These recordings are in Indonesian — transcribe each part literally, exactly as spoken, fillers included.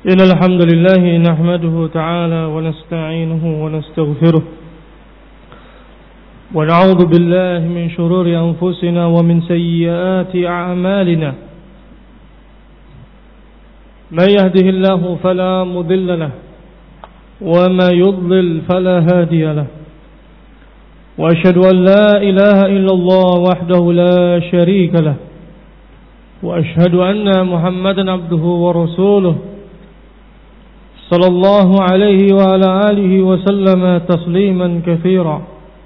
إن الحمد لله نحمده تعالى ونستعينه ونستغفره ونعوذ بالله من شرور أنفسنا ومن سيئات أعمالنا من يهده الله فلا مضل له وما يضلل فلا هادي له وأشهد أن لا إله إلا الله وحده لا شريك له وأشهد أن محمدا عبده ورسوله صلى الله عليه وعلى آله وسلم تسليما كثيرا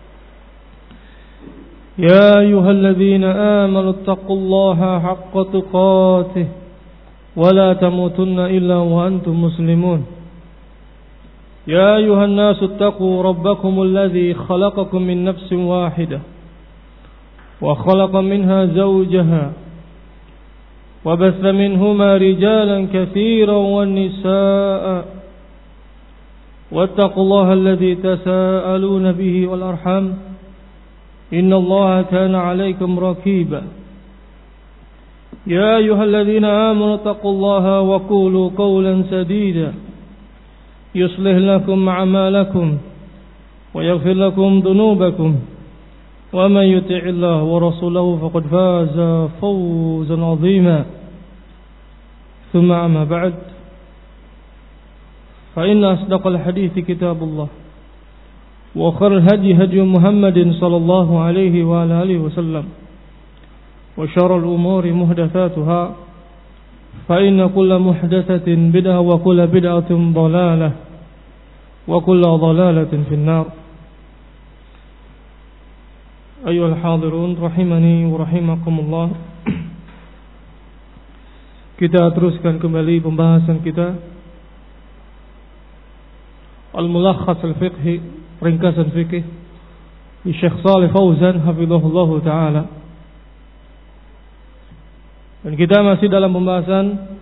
يا أيها الذين آمنوا اتقوا الله حق تقاته ولا تموتن إلا وأنتم مسلمون يا أيها الناس اتقوا ربكم الذي خلقكم من نفس واحدة وخلق منها زوجها وبث منهما رجالا كثيرا والنساء واتقوا الله الذي تساءلون به والأرحام إن الله كان عليكم رقيبا يا أيها الذين آمنوا اتقوا الله وقولوا قولا سديدا يصلح لكم أعمالكم ويغفر لكم ذنوبكم ومن يطع الله ورسوله فقد فاز فوزا عظيما ثم أما بعد فإن أصدق الحديث كتاب الله وخير الهدي هدي محمد صلى الله عليه وعلى آله وسلم وشر الأمور محدثاتها فإن كل محدثة بدعة وكل بدعة ضلالة وكل ضلالة في النار. أيها الحاضرون rahimani wa rahimakumullah. Kita teruskan kembali pembahasan kita Al-Mulakhas Al-Fiqhi, ringkasan fikih di Syekh Shalih Fauzan hafizahullah taala. Dan kita masih dalam pembahasan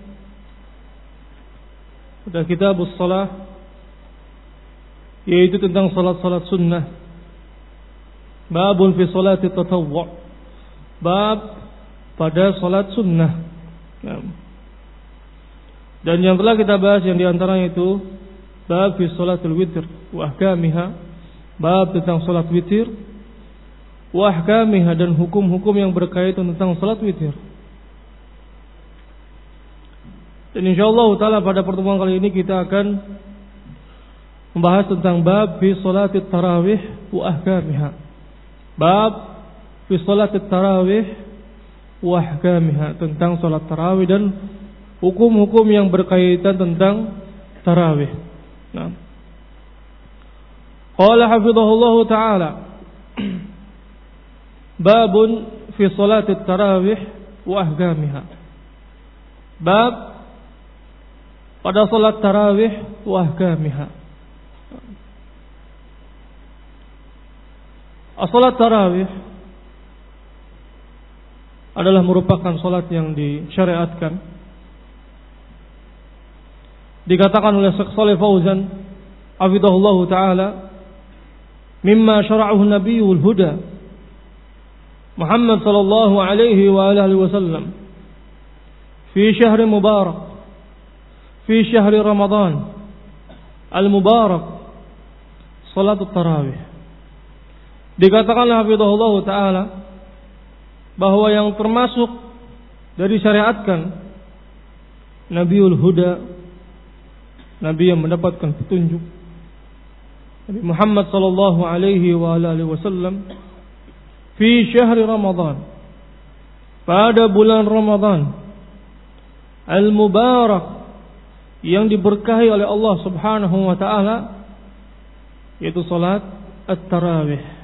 pada kitabus shalah, yaitu tentang salat-salat sunnah. Babun fi salati tatawwu', bab pada salat sunnah. Dan yang telah kita bahas yang diantaranya itu bab fi salatul witr wa ahkamiha, bab tentang salat witir wa ahkamiha, dan hukum-hukum yang berkaitan tentang salat witir. Dan insyaallah taala pada pertemuan kali ini kita akan membahas tentang bab fi salatit tarawih wa ahkamiha. Bab fi salatit tarawih wa ahkamiha, tentang salat tarawih dan hukum-hukum yang berkaitan tentang tarawih. Nah, qala hafizahullah taala babun fi salatit tarawih wa ahkamiha. Bab pada salat tarawih wa ahkamiha. Salat tarawih adalah merupakan salat yang disyariatkan. Dikatakan oleh Syekh Shalih Fauzan hafizahullah taala, mimma syara'ahu nabiyul huda Muhammad sallallahu alaihi wa alihi wasallam fi syahr mubarak, fi syahr Ramadan al-mubarak, salat tarawih. Dikatakan hafizahullah taala bahwa yang termasuk dari syariatkan Nabiul Huda, Nabi yang mendapatkan petunjuk, Nabi Muhammad sallallahu alaihi wa alihi wasallam, fi syahr Ramadan, pada bulan Ramadan al-mubarak, yang diberkahi oleh Allah Subhanahu wa taala, yaitu salat at-tarawih.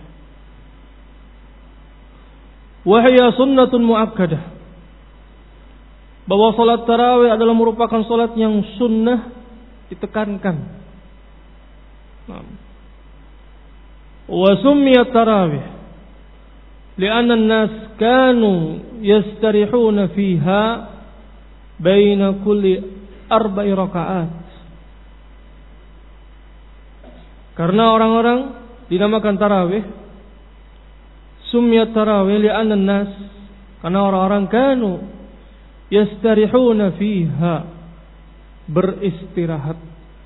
Wahya sunnatun muakkadah, bahwa salat tarawih adalah merupakan salat yang sunnah, ditekankan. Wa summiyat tarawih li'anna an-nas kanu yastarihuna fiha baina kulli arba'i raka'at. Karena orang-orang dinamakan tarawih, summiyat tarawih li'anna an-nas, karena orang-orang kanu yastarihuna fiha, beristirahat.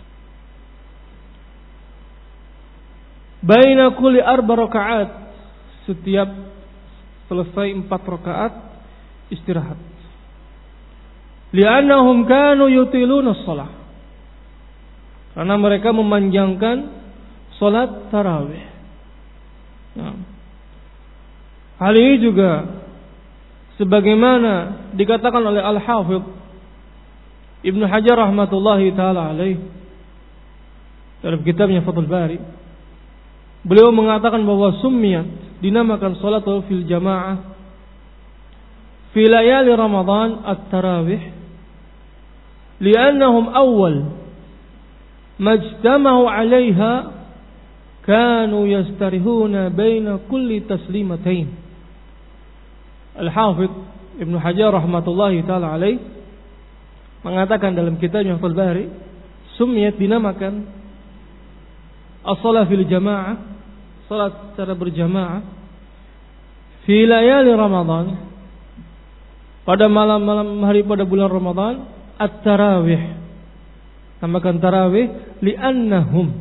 Baina kulli arba rakaat, setiap selesai empat rakaat istirahat. Li'annahum kanu yutiluna shalah, karena mereka memanjangkan salat tarawih. Nah, hal ini juga sebagaimana dikatakan oleh Al-Hafidh Ibnu Hajar rahmatullahi taala alaih dalam kitabnya Fathul Bari. Beliau mengatakan bahwa summiyat, dinamakan salatul fil jamaah fi layali Ramadan at-tarawih li'annahum awal majtama'u 'alaiha kanu yastarihuna baina kulli taslimatain. Al-Hafidh Ibnu Hajar rahmatullahi taala alaih mengatakan dalam kitabnya Fathul Bari, summiyat, dinamakan as-shalah fil jamaah, salat secara berjamaah, fi layali Ramadan, pada malam-malam hari pada bulan Ramadan, at-tarawih, namakan tarawih, li'annahum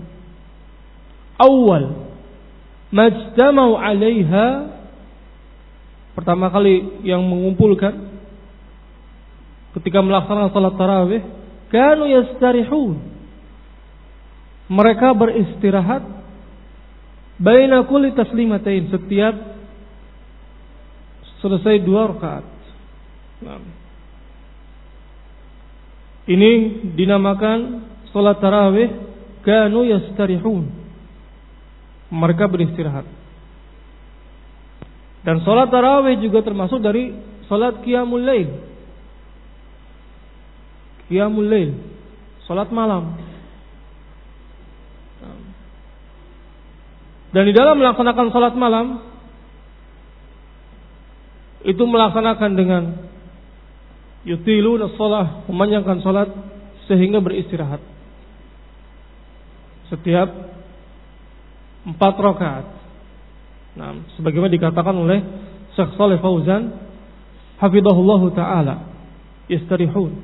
awal majtama'u 'alaiha, pertama kali yang mengumpulkan ketika melaksanakan salat tarawih, kanu yastarihun, mereka beristirahat, baina kulli taslimatain, setiap selesai dua rakaat. Nah, ini dinamakan salat tarawih, kanu yastarihun, mereka beristirahat. Dan salat tarawih juga termasuk dari salat qiyamul lail. Qiyamul lail, salat malam. Dan di dalam melaksanakan salat malam itu melaksanakan dengan yutiluna shalah, memanjangkan salat sehingga beristirahat setiap empat rakaat. Nah, sebagaimana dikatakan oleh Syekh Shalih Fauzan hafizahullahu taala, yastarihun.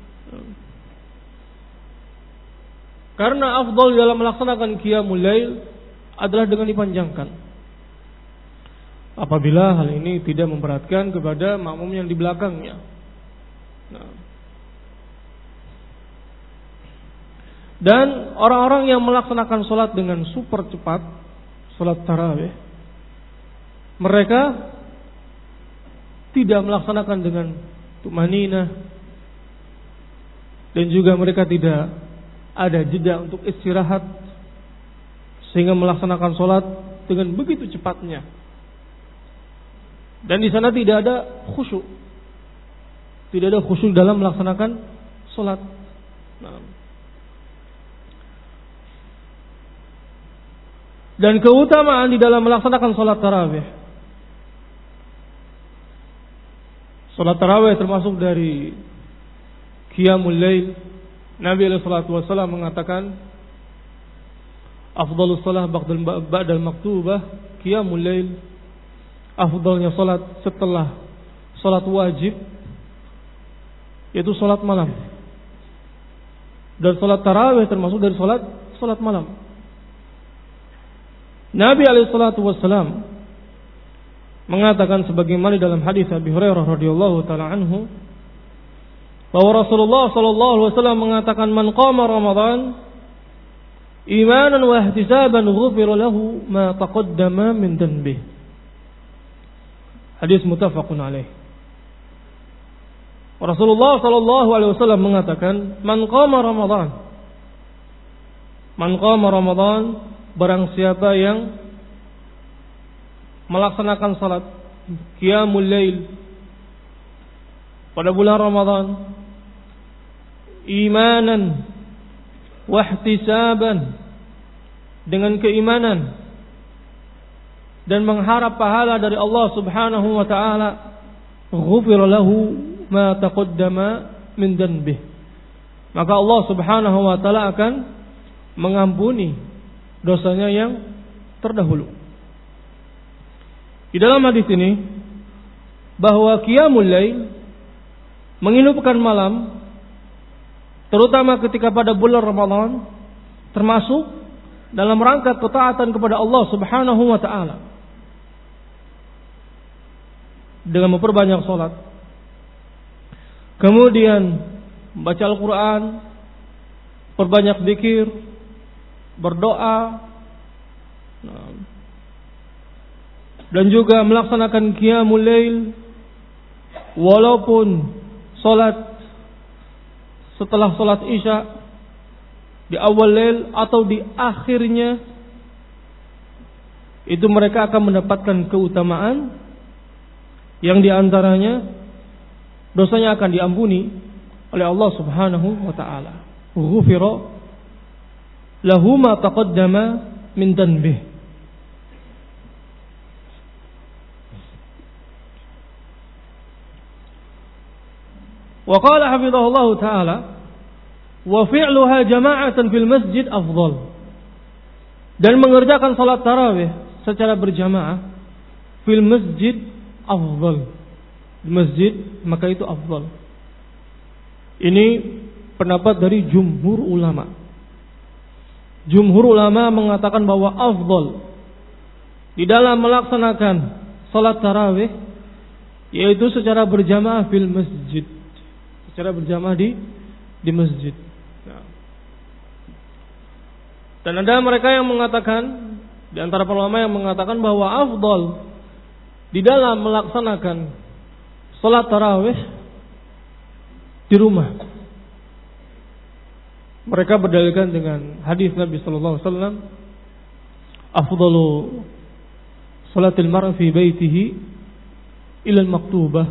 Karena afdal dalam melaksanakan qiyamul lail adalah dengan dipanjangkan. Apabila hal ini tidak memberatkan kepada makmum yang di belakangnya. Nah. Dan orang-orang yang melaksanakan sholat dengan super cepat, sholat tarawih, mereka tidak melaksanakan dengan tumaninah, dan juga mereka tidak ada jeda untuk istirahat, sehingga melaksanakan sholat dengan begitu cepatnya. Dan di sana tidak ada khusyuk, tidak ada khusyuk dalam melaksanakan sholat. Nah. Dan keutamaan di dalam melaksanakan sholat tarawih. Sholat tarawih termasuk dari qiyamul lail. Nabi alaihi salatu wasallam mengatakan, afdhalus shalah ba'dal maktubah qiyamul lail. Afdalnya salat setelah salat wajib yaitu salat malam. Dan salat tarawih termasuk dari salat salat malam. Nabi alaihi salatu wasallam mengatakan sebagaimana dalam hadis Abi Hurairah radhiyallahu taala anhu, bahwa Rasulullah sallallahu alaihi wasallam mengatakan, man qama Ramadan imanan wa ihtisaban ghufira lahu ma taqaddama min dhanbi. Hadis muttafaqun alaih. Rasulullah sallallahu alaihi wasallam mengatakan, man qama Ramadan, man qama Ramadan, barang siapa yang melaksanakan salat qiyamul lail pada bulan Ramadan, imanan wahtisaban, dengan keimanan dan mengharap pahala dari Allah Subhanahu wa taala, ghufira lahu ma taqaddama min dhanbih, maka Allah Subhanahu wa taala akan mengampuni dosanya yang terdahulu. Di dalam hadis ini bahwa qiyamul lail, menghidupkan malam, terutama ketika pada bulan Ramadan, termasuk dalam rangka ketaatan kepada Allah Subhanahu wa taala. Dengan memperbanyak salat. Kemudian membaca Al-Qur'an, perbanyak zikir, berdoa, dan juga melaksanakan qiyamul lail walaupun salat setelah salat Isya di awal lail atau di akhirnya, itu mereka akan mendapatkan keutamaan yang diantaranya dosanya akan diampuni oleh Allah Subhanahu wa taala. Ghufira lahu ma taqaddama min dhanbih. Wa qala hafizahullah taala wa fi'luha jama'atan fil masjid afdal. Dan mengerjakan salat tarawih secara berjamaah fil masjid afdal. Di masjid maka itu afdal. Ini pendapat dari jumhur ulama. Jumhur ulama mengatakan bahwa afdal di dalam melaksanakan salat tarawih yaitu secara berjamaah fil masjid. Secara berjamaah di di masjid. Nah. Dan ada mereka yang mengatakan, di antara para ulama yang mengatakan bahwa afdal di dalam melaksanakan salat tarawih di rumah. Mereka berdalilkan dengan hadis Nabi sallallahu alaihi wasallam, afdalu salatil mar'i fi baitihi ila al-maktubah,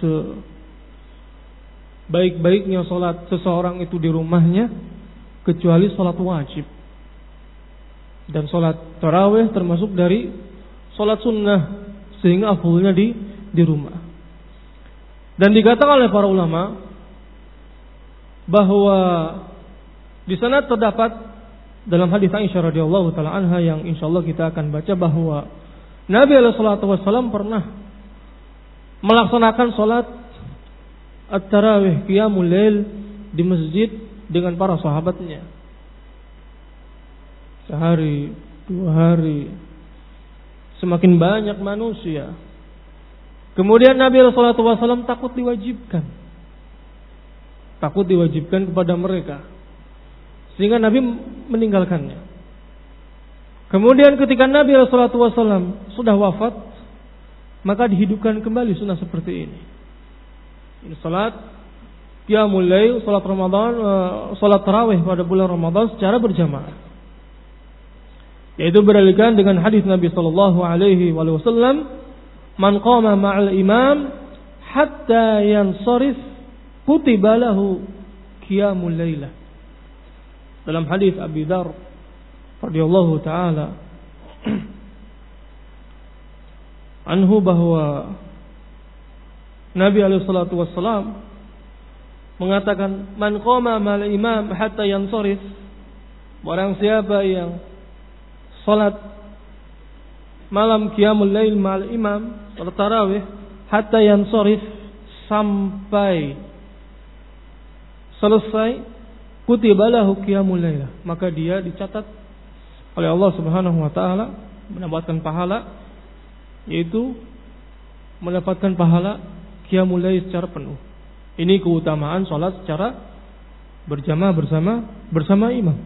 baik-baiknya salat seseorang itu di rumahnya kecuali salat wajib. Dan salat tarawih termasuk dari salat sunnah, sehingga afdalnya di di rumah. Dan dikatakan oleh para ulama bahwa di sana terdapat dalam hadis Aisyah radhiyallahu taala anha yang insyaallah kita akan baca bahwa Nabi alaihi salatu wasallam pernah melaksanakan salat at-tarawih qiyamul lail di masjid dengan para sahabatnya. Sehari, dua hari, semakin banyak manusia. Kemudian Nabi alaihi salatu wasallam takut diwajibkan. Takut diwajibkan kepada mereka. Sehingga Nabi meninggalkannya. Kemudian ketika Nabi alaihi salatu wasallam sudah wafat, maka dihidupkan kembali sunnah seperti ini. Ini salat qiyamul lail, salat Ramadan, salat tarawih pada bulan Ramadan secara berjamaah. Yaitu berdalilkan dengan hadis Nabi sallallahu alaihi wasallam, "Man qama ma'al imam hatta yansarif kutiba lahu qiyamul lailah." Dalam hadis Abi Dzar radhiyallahu taala anhu bahwa Nabi alaihi salatu wassalam mengatakan, "Man qama ma'al imam hatta yansarif," barang siapa yang salat malam qiyamul lail ma'al imam, salat tarawih hatta yansarif, sampai selesai, kutiba lahu qiyamul lail, maka dia dicatat oleh Allah Subhanahu wa taala mendapatkan pahala, yaitu mendapatkan pahala qiyamul lail secara penuh. Ini keutamaan salat secara berjamaah bersama bersama imam.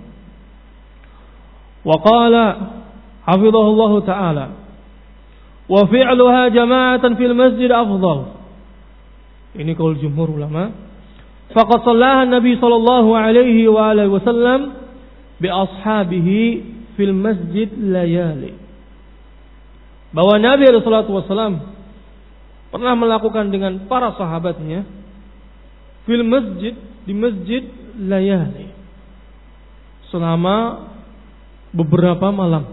Wa qala hafizahullah taala wa fi'luha jama'atan fil masjid afdal. Ini qaul jumhur ulama. Faqad shallaha Nabi sallallahu alaihi wa alihi wasallam bi ashabihi fil masjid layali. Bahwa Nabi alaihi salatu wasallam pernah melakukan dengan para sahabatnya fil masjid, di masjid layali, selama beberapa malam.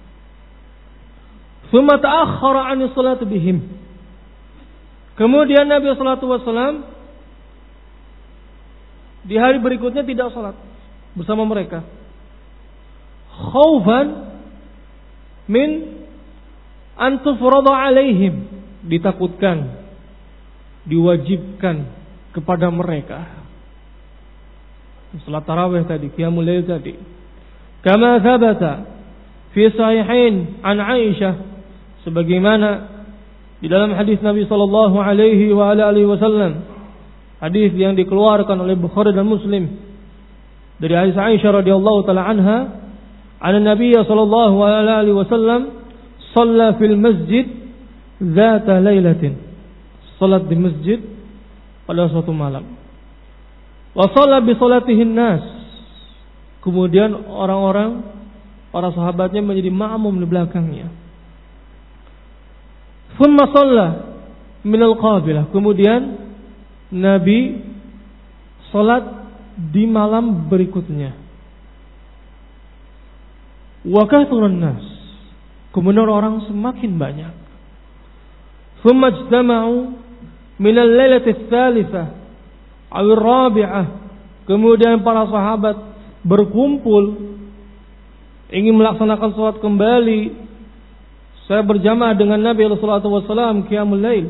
Tsumma ta'akhkhara 'an salat bihim. Kemudian Nabi sallallahu alaihi wasallam di hari berikutnya tidak salat bersama mereka. Khaufan min an tufrada alaihim, ditakutkan, diwajibkan kepada mereka. salat tarawih tadi, qiyamul lail tadi. Kama thabata fi sahihain an Aisyah, sebagaimana di dalam hadis Nabi sallallahu alaihi wa ala alihi wasallam, hadis yang dikeluarkan oleh Bukhari dan Muslim dari hadis Aisyah radhiyallahu taala anha, an Nabi sallallahu alaihi wasallam shalla fil masjid dzata lailatin, salat di masjid pada suatu malam. Wa shalla bi salatihin nas, kemudian orang-orang para sahabatnya menjadi makmum di belakangnya. Thumma shalla min al-qabilah, kemudian Nabi salat di malam berikutnya. Wa kathurun nas, kemudian orang semakin banyak. Thumma ijtama'u min al-lailati ats-tsalitsah aw ar-rabi'ah, kemudian para sahabat berkumpul ingin melaksanakan salat kembali. Saya berjamaah dengan Nabi sallallahu alaihi wasallam qiyamul lail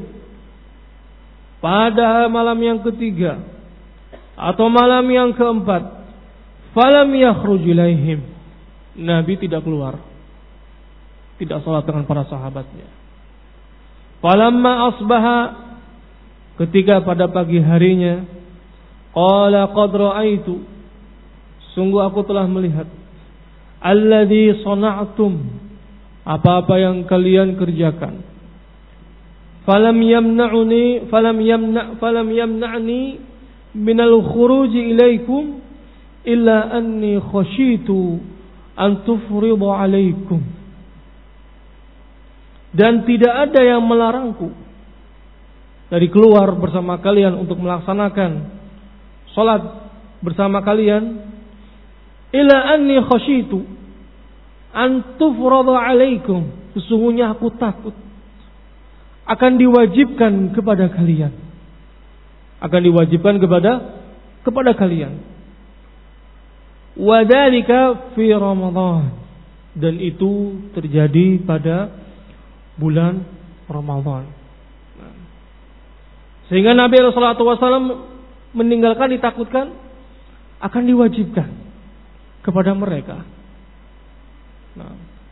pada malam yang ketiga atau malam yang keempat. Falam yakhruj ilaihim, Nabi tidak keluar, tidak salat dengan para sahabatnya. Falamma asbaha, ketika pada pagi harinya, qala qad ra'aitu, sungguh aku telah melihat, alladzi sana'tum, apa-apa yang kalian kerjakan. Falam yamna'uni falam yamna' falam yamna'ni minal khuruji ilaikum illa anni khashitu an tufridu alaikum. Dan tidak ada yang melarangku dari keluar bersama kalian untuk melaksanakan salat bersama kalian, illa anni khashitu an tufradu alaikum, sesungguhnya aku takut akan diwajibkan kepada kalian, akan diwajibkan kepada kepada kalian. Wa dzalika fi Ramadan, dan itu terjadi pada bulan Ramadan. Sehingga Nabi sallallahu alaihi wasallam meninggalkan, ditakutkan akan diwajibkan kepada mereka. Nah.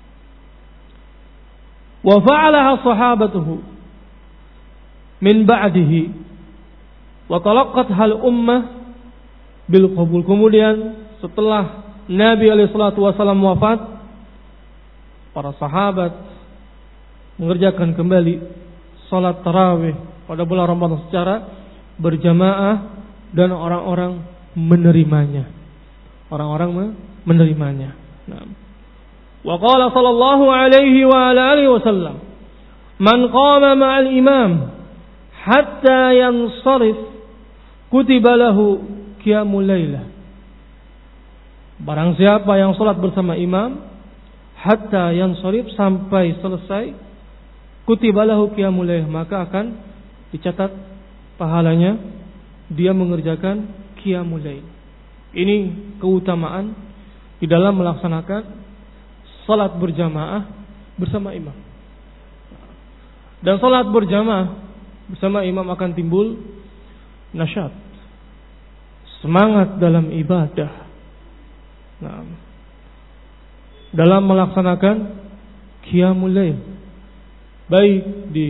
Wa fa'alaha sahabatuhu min ba'dihi wa talaqqat hal ummah bil qabul. Kemudian setelah Nabi alaihi salatu wasallam wafat, para sahabat mengerjakan kembali salat tarawih pada bulan Ramadan secara berjamaah dan orang-orang menerimanya. Orang-orang menerimanya. Nah. Wa qala sallallahu alaihi wa ala alihi wasallam, man qama ma'al imam hatta yansarif kutiba lahu qiyamul lailah. Barang siapa yang salat bersama imam hatta yansarif, sampai selesai, kutiba lahu qiyamul lailah, maka akan dicatat pahalanya dia mengerjakan qiyamul lail. Ini keutamaan di dalam melaksanakan salat berjamaah bersama imam. Dan salat berjamaah bersama imam akan timbul nasyat, semangat dalam ibadah, nah, dalam melaksanakan qiyamul lail, baik di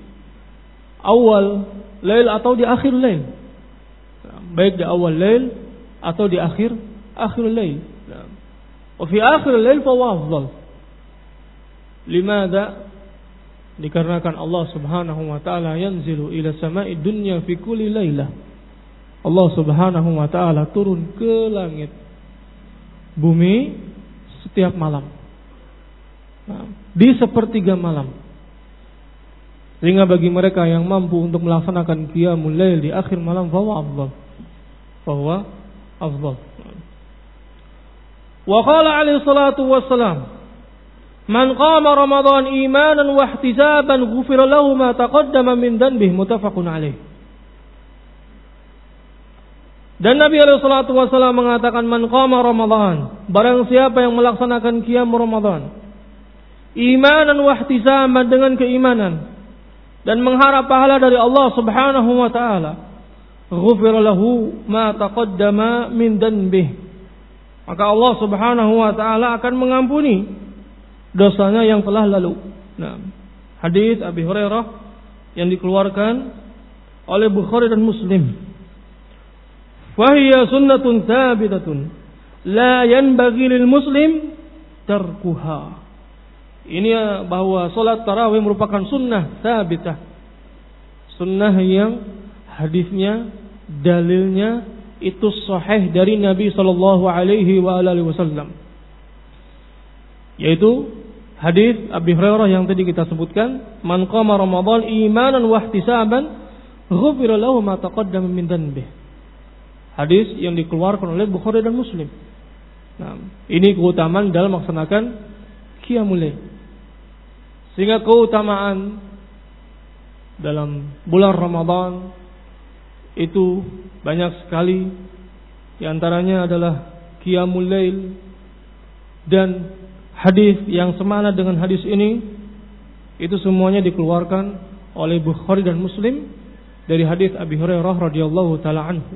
awal lail atau di akhir lail, nah, baik di awal lail atau di akhir akhir lail. Nah, wa fi akhir lail fa afdal. Limadha? Dikarenakan Allah Subhanahu wa taala yanzilu ila sama'i dunya fi kulli lailah. Allah Subhanahu wa taala turun ke langit bumi setiap malam. Nah, di sepertiga malam. Sehingga bagi mereka yang mampu untuk melaksanakan qiyamul lail di akhir malam, fa afdal. Fa afdal. Wa qala alaihi salatu wassalam, man qama Ramadan imanan wa ihtisaban ghufira lahu ma taqaddama min dhanbihi, muttafaqun alaih. Dan Nabi alaihi salatu wasallam mengatakan, man qama Ramadan, barang siapa yang melaksanakan qiyam Ramadan imanan wa ihtisaban, dengan keimanan dan mengharap pahala dari Allah Subhanahu wa taala, ghufira lahu ma taqaddama min dhanbihi. Maka Allah Subhanahu wa taala akan mengampuni dosanya yang telah lalu. Nah, hadis Abi Hurairah yang dikeluarkan oleh Bukhari dan Muslim. Fahiya sunnatun thabitatun la yanbaghi lil muslim tarkuha. Ini bahwa salat tarawih merupakan sunnah thabitah. Sunnah yang hadisnya, dalilnya itu sahih dari Nabi sallallahu alaihi wa alihi wasallam. Yaitu hadis Abi Hurairah yang tadi kita sebutkan, man qama Ramadan imanan wa ihtisaban ghufira lahu ma taqaddama min dhanbihi. Hadis yang dikeluarkan oleh Bukhari dan Muslim. Nah, ini keutamaan dalam melaksanakan qiyamul lail. Sehingga keutamaan dalam bulan Ramadan itu banyak sekali. Di antaranya adalah qiyamul lail, dan hadis yang semana dengan hadis ini itu semuanya dikeluarkan oleh Bukhari dan Muslim dari hadis Abi Hurairah radhiyallahu taala anhu,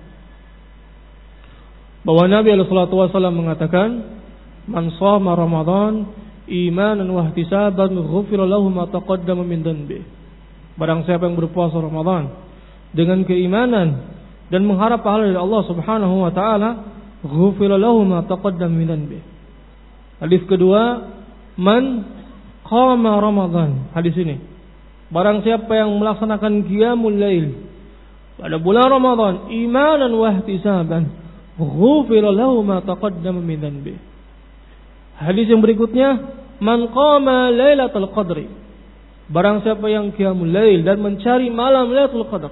bahwa Nabi alaihi salatu wasallam mengatakan, man shoma Ramadan imanan wa ihtisaban ghufira lahu ma taqaddama min dhanbi. Barang siapa yang berpuasa Ramadan dengan keimanan dan mengharap pahala dari Allah Subhanahu wa taala, ghufira lahu ma taqaddama min dhanbi. Hadis kedua, man qama Ramadan. Hadis ini, barang siapa yang melaksanakan qiyamul lail pada bulan Ramadan imanan wa ihtisaban, ghufira lahu ma taqaddama min dhanbi. Hadis yang berikutnya, man qama lailatul qadri. Barang siapa yang qiyamul lail dan mencari malam Lailatul Qadar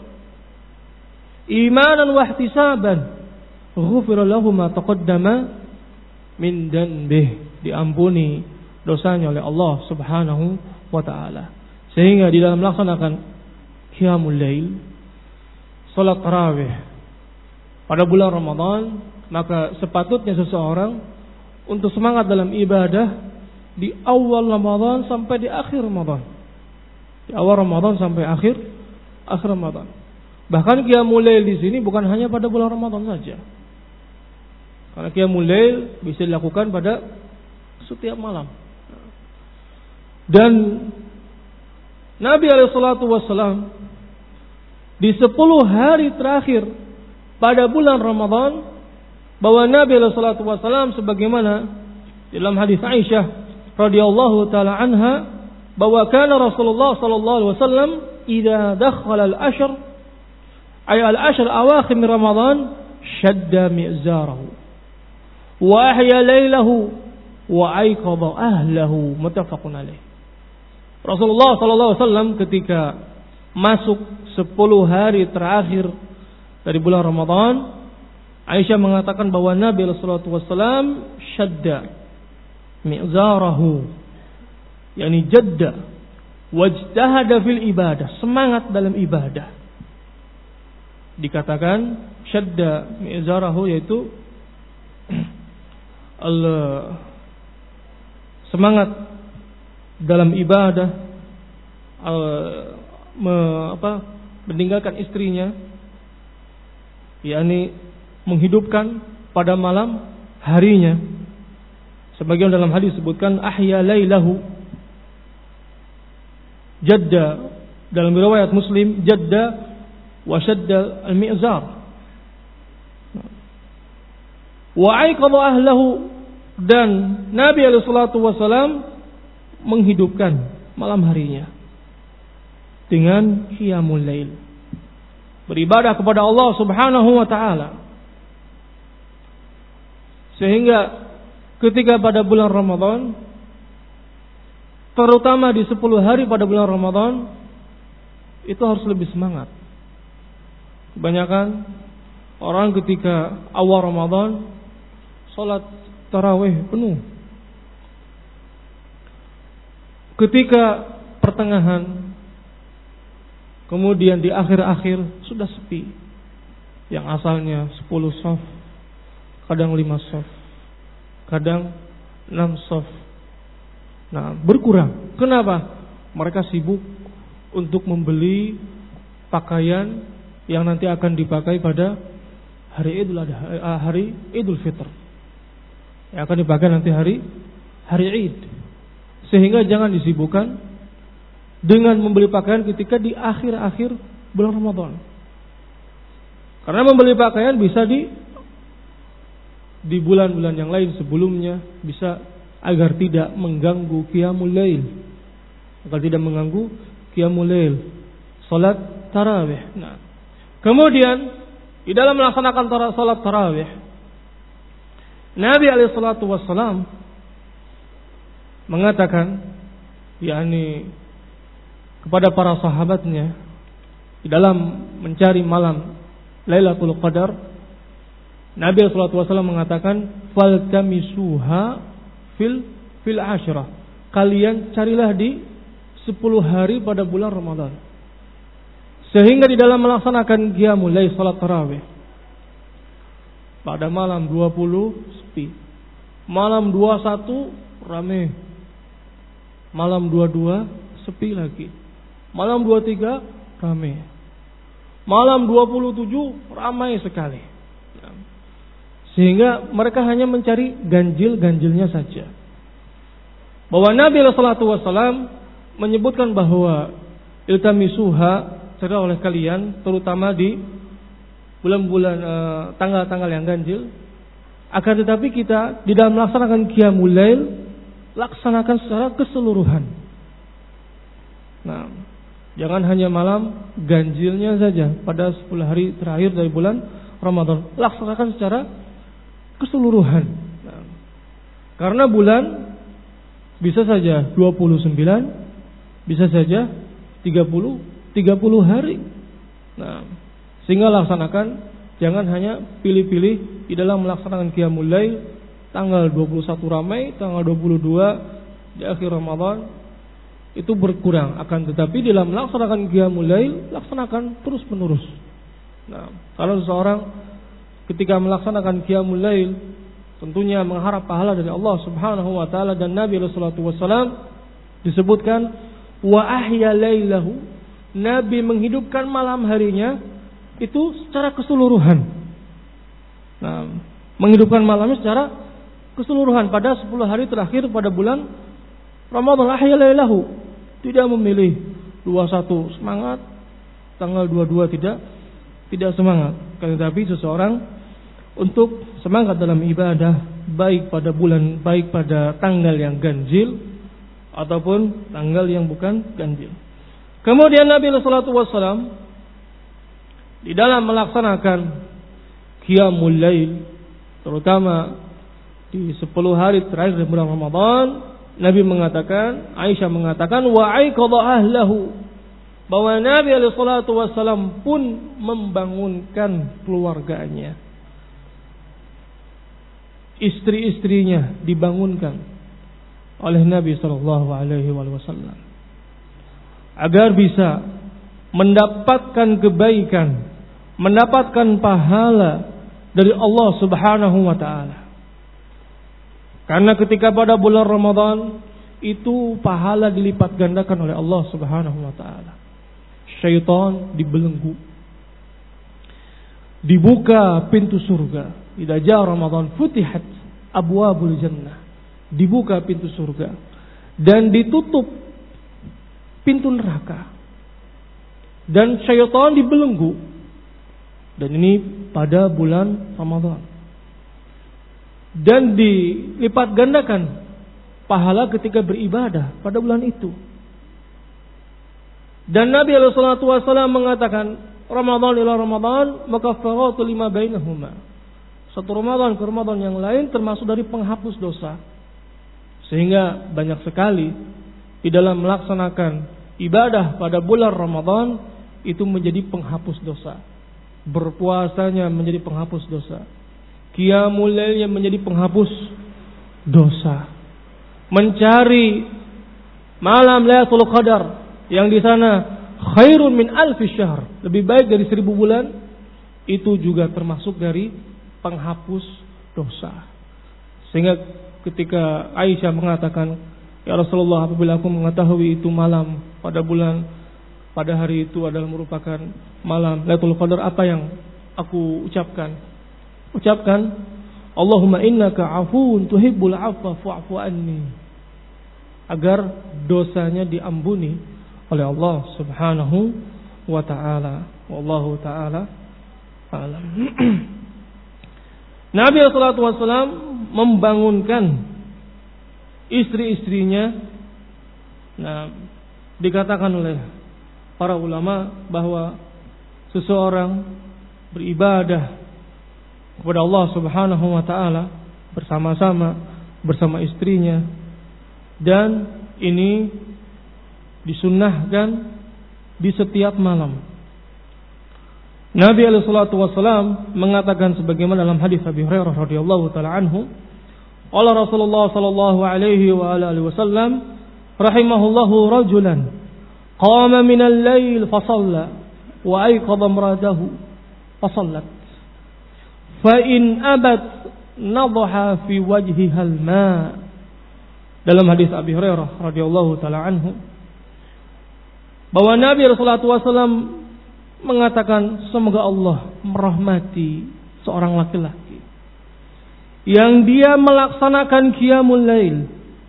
imanan wa ihtisaban, ghufira lahu ma taqaddama min dhanbi. Diampuni dosanya oleh Allah Subhanahu wa taala. Sehingga di dalam melaksanakan qiyamul lail, salat tarawih pada bulan Ramadan, maka sepatutnya seseorang untuk semangat dalam ibadah di awal Ramadan sampai di akhir Ramadan. Di awal Ramadan sampai akhir akhir Ramadan. Bahkan qiyamul lail di sini bukan hanya pada bulan Ramadan saja. Karena qiyamul lail bisa dilakukan pada setiap malam. Dan Nabi alaihi salatu wasallam di sepuluh hari terakhir pada bulan Ramadan, bahwa Nabi alaihi salatu wasallam sebagaimana dalam hadis Aisyah radhiyallahu taala anha, bahwa kana Rasulullah sallallahu alaihi wasallam idza dakhala al-ashr ay al-ashr awakhir min Ramadan shadda mi'zarahu wa ahya laylahu wa ayqadha ahlahu, muttafaqun alaih. Rasulullah sallallahu alaihi wasallam ketika masuk sepuluh hari terakhir dari bulan Ramadan, Aisyah mengatakan bahwa Nabi sallallahu alaihi wasallam shadda mi'zarahu, yakni jadda wajtahada fil ibadah, semangat dalam ibadah. Dikatakan syadda mi'zarahu yaitu Allah semangat dalam ibadah, uh, me, apa, meninggalkan istrinya, yakni menghidupkan pada malam harinya. Sebagian dalam hadis sebutkan ahya lailahu, jadda, dalam riwayat Muslim jadda wa shadda al-mi'zar wa aiqadha ahlahu, dan Nabi alaihi salatu wasallam menghidupkan malam harinya dengan qiyamul lail, beribadah kepada Allah Subhanahu wa taala. Sehingga ketika pada bulan Ramadan, terutama di sepuluh hari pada bulan Ramadan, itu harus lebih semangat. Kebanyakan orang ketika awal Ramadan salat tarawih penuh. Ketika pertengahan, kemudian di akhir-akhir sudah sepi. Yang asalnya sepuluh shaf, kadang lima shaf, kadang enam shaf. Nah, berkurang. Kenapa? Mereka sibuk untuk membeli pakaian yang nanti akan dipakai pada hari Idul Adha, hari Idul Fitr. Yang akan dipakai nanti hari hari Id. Sehingga jangan disibukkan dengan membeli pakaian ketika di akhir-akhir bulan Ramadan. Karena membeli pakaian bisa di di bulan-bulan yang lain sebelumnya, bisa agar tidak mengganggu qiyamul lail. Agar tidak mengganggu qiyamul lail, salat tarawih. Nah, kemudian di dalam melaksanakan salat tarawih, Nabi alaihi salatu wassalam mengatakan, yakni kepada para sahabatnya di dalam mencari malam Lailatul Qadar, Nabi alaihi salatu wassalam mengatakan, "Faltamisuha fil fil asyrah." Kalian carilah di sepuluh hari pada bulan Ramadan. Sehingga di dalam melaksanakan qiyamul lail, salat tarawih, pada malam dua puluh sepi, malam dua puluh satu rame, malam dua puluh dua sepi lagi, malam dua puluh tiga rame, malam dua puluh tujuh ramai sekali. Sehingga mereka hanya mencari ganjil-ganjilnya saja. Bahwa Nabi sallallahu alaihi wasallam menyebutkan bahwa iltamisuha, carilah oleh kalian, terutama di bulan-bulan e, tanggal-tanggal yang ganjil. Akan tetapi kita di dalam melaksanakan qiyamul lail, laksanakan secara keseluruhan. Nah, jangan hanya malam ganjilnya saja pada sepuluh hari terakhir dari bulan Ramadan. Laksanakan secara keseluruhan. Nah, karena bulan bisa saja dua puluh sembilan, bisa saja tiga puluh, tiga puluh hari. Nah, sehingga laksanakan, jangan hanya pilih-pilih di dalam melaksanakan qiyamul lail, tanggal dua puluh satu ramai, tanggal dua puluh dua di akhir Ramadan, itu berkurang. Akan tetapi di dalam melaksanakan qiyamul lail, laksanakan terus-menerus. Nah, kalau seseorang ketika melaksanakan qiyamul lail, tentunya mengharap pahala dari Allah Subhanahu wa taala, dan Nabi sallallahu alaihi wasallam disebutkan wa ahya lailahu, Nabi menghidupkan malam harinya itu secara keseluruhan. Nah, menghidupkan malamnya secara keseluruhan pada sepuluh hari terakhir pada bulan Ramadan. Ahya lailahu, tidak memilih dua puluh satu semangat, tanggal dua puluh dua tidak tidak semangat. Tetapi seseorang untuk semangat dalam ibadah, baik pada bulan, baik pada tanggal yang ganjil ataupun tanggal yang bukan ganjil. Kemudian Nabi sallallahu alaihi wasallam di dalam melaksanakan qiyamul lail, terutama di sepuluh hari terakhir di bulan Ramadan, Nabi mengatakan, Aisyah mengatakan, wa aiqadha ahlahu, bahwa Nabi alaihi salatu wasallam pun membangunkan keluarganya. Istri-istrinya dibangunkan oleh Nabi sallallahu alaihi wasallam agar bisa mendapatkan kebaikan, mendapatkan pahala dari Allah Subhanahu wa taala. Karena ketika pada bulan Ramadan itu pahala dilipat gandakan oleh Allah Subhanahu wa taala. Syaitan dibelenggu. Dibuka pintu surga. Idza jaa Ramadan futihat abwabul jannah. Dibuka pintu surga dan ditutup pintu neraka. Dan syaitan dibelenggu. Dan ini pada bulan Ramadan. Dan dilipat gandakan pahala ketika beribadah pada bulan itu. Dan Nabi alaihi salatu wasallam mengatakan, Ramadan ila Ramadan makaffaratu lima bainahuma. Satu Ramadan ke Ramadan yang lain termasuk dari penghapus dosa. Sehingga banyak sekali di dalam melaksanakan ibadah pada bulan Ramadan itu menjadi penghapus dosa. Berpuasanya menjadi penghapus dosa. Qiyamul lailnya menjadi penghapus dosa. Mencari malam Lailatul Qadar yang di sana khairun min alfi syahr, lebih baik dari seribu bulan, itu juga termasuk dari penghapus dosa. Sehingga ketika Aisyah mengatakan, ya Rasulullah, apabila aku mengetahui itu malam pada bulan pada hari itu adalah merupakan malam Lailatul Qadar, apa yang aku ucapkan? Ucapkan, Allahumma innaka afuun tuhibbul afwa fa'fu anni, agar dosanya diampuni oleh Allah Subhanahu wa taala. Wallahu taala alam. Nabi sallallahu alaihi wasallam membangunkan istri-istrinya. Nah, dikatakan oleh para ulama bahwa seseorang beribadah kepada Allah Subhanahu wa taala bersama-sama bersama istrinya, dan ini disunnahkan di setiap malam. Nabi alaihi salatu wasallam mengatakan sebagaimana dalam hadis Abi Hurairah radhiyallahu taala anhu, qala Rasulullah sallallahu alaihi wa alihi wasallam, rahimahullahu rajulan qama min al-lail fa shalla wa ayqadha imra'atahu fa shallat fa in abat nadha fi wajhiha al-ma. Dalam hadis Abi Hurairah radhiyallahu taala anhu, bahwa Nabi sallallahu alaihi wasallam mengatakan, semoga Allah merahmati seorang laki-laki yang dia melaksanakan qiyamul lail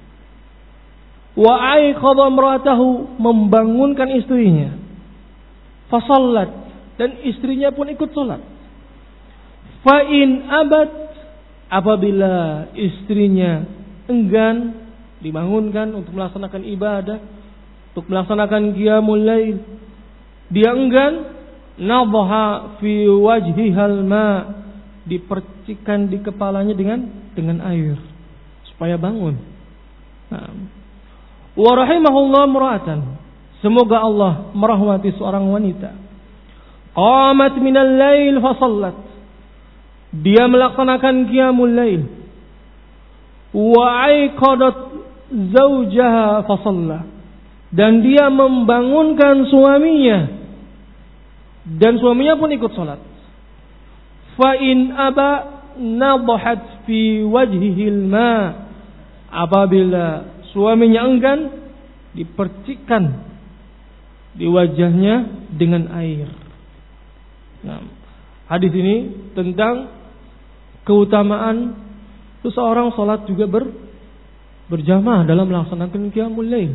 wa aiqadha imra'atahu, membangunkan istrinya, fa shallat, dan istrinya pun ikut salat. Fa in abad, apabila istrinya enggan dibangunkan untuk melaksanakan ibadah, untuk melaksanakan qiyamul lail, dia enggan, nadha fi wajhihal ma, dipercikkan di kepalanya dengan dengan air supaya bangun. Nah, wa rahimahullah mura'atan, semoga Allah merahmati seorang wanita, qamat minal lail fa shallat, dia melaksanakan qiyamul lail, wa aiqadat zawjaha fa shalla, dan dia membangunkan suaminya, dan suaminya pun ikut salat. Fa in aba nadhat fi wajhihil ma, apabila suaminya enggan, dipercikkan di wajahnya dengan air. Nah, hadis ini tentang keutamaan seseorang salat juga ber, berjamaah dalam melaksanakan qiyamul lail,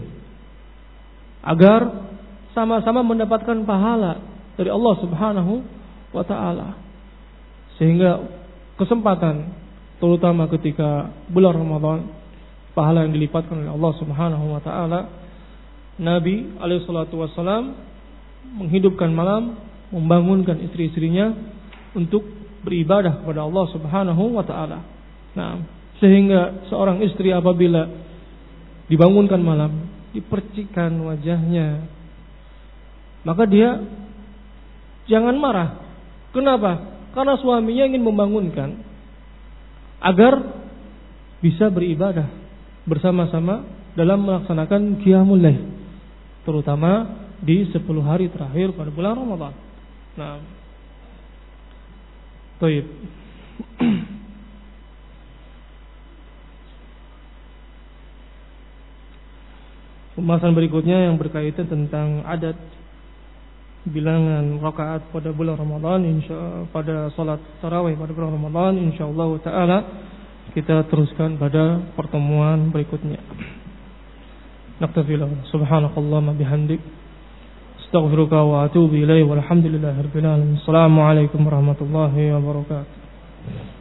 agar sama-sama mendapatkan pahala dari Allah Subhanahu wa taala. Sehingga kesempatan terutama ketika bulan Ramadan, pahala yang dilipatkan oleh Allah Subhanahu wa taala. Nabi alaihi salatu wasallam menghidupkan malam, membangunkan istri-istrinya untuk beribadah kepada Allah Subhanahu wa taala. Nah, sehingga seorang istri apabila dibangunkan malam, dipercikkan wajahnya, maka dia jangan marah. Kenapa? Karena suaminya ingin membangunkan agar bisa beribadah bersama-sama dalam melaksanakan qiyamul lail, terutama di sepuluh hari terakhir pada bulan Ramadan. Nah, baik. Pembahasan berikutnya yang berkaitan tentang adat bilangan rakaat pada bulan Ramadan, insya pada salat tarawih pada bulan Ramadan, insyaallah taala kita teruskan pada pertemuan berikutnya. Naktafilah. Subhanakallahumma bihamdik, astaghfiruka wa atubu ilaik, walhamdulillahirabbil alamin. Assalamualaikum warahmatullahi wabarakatuh.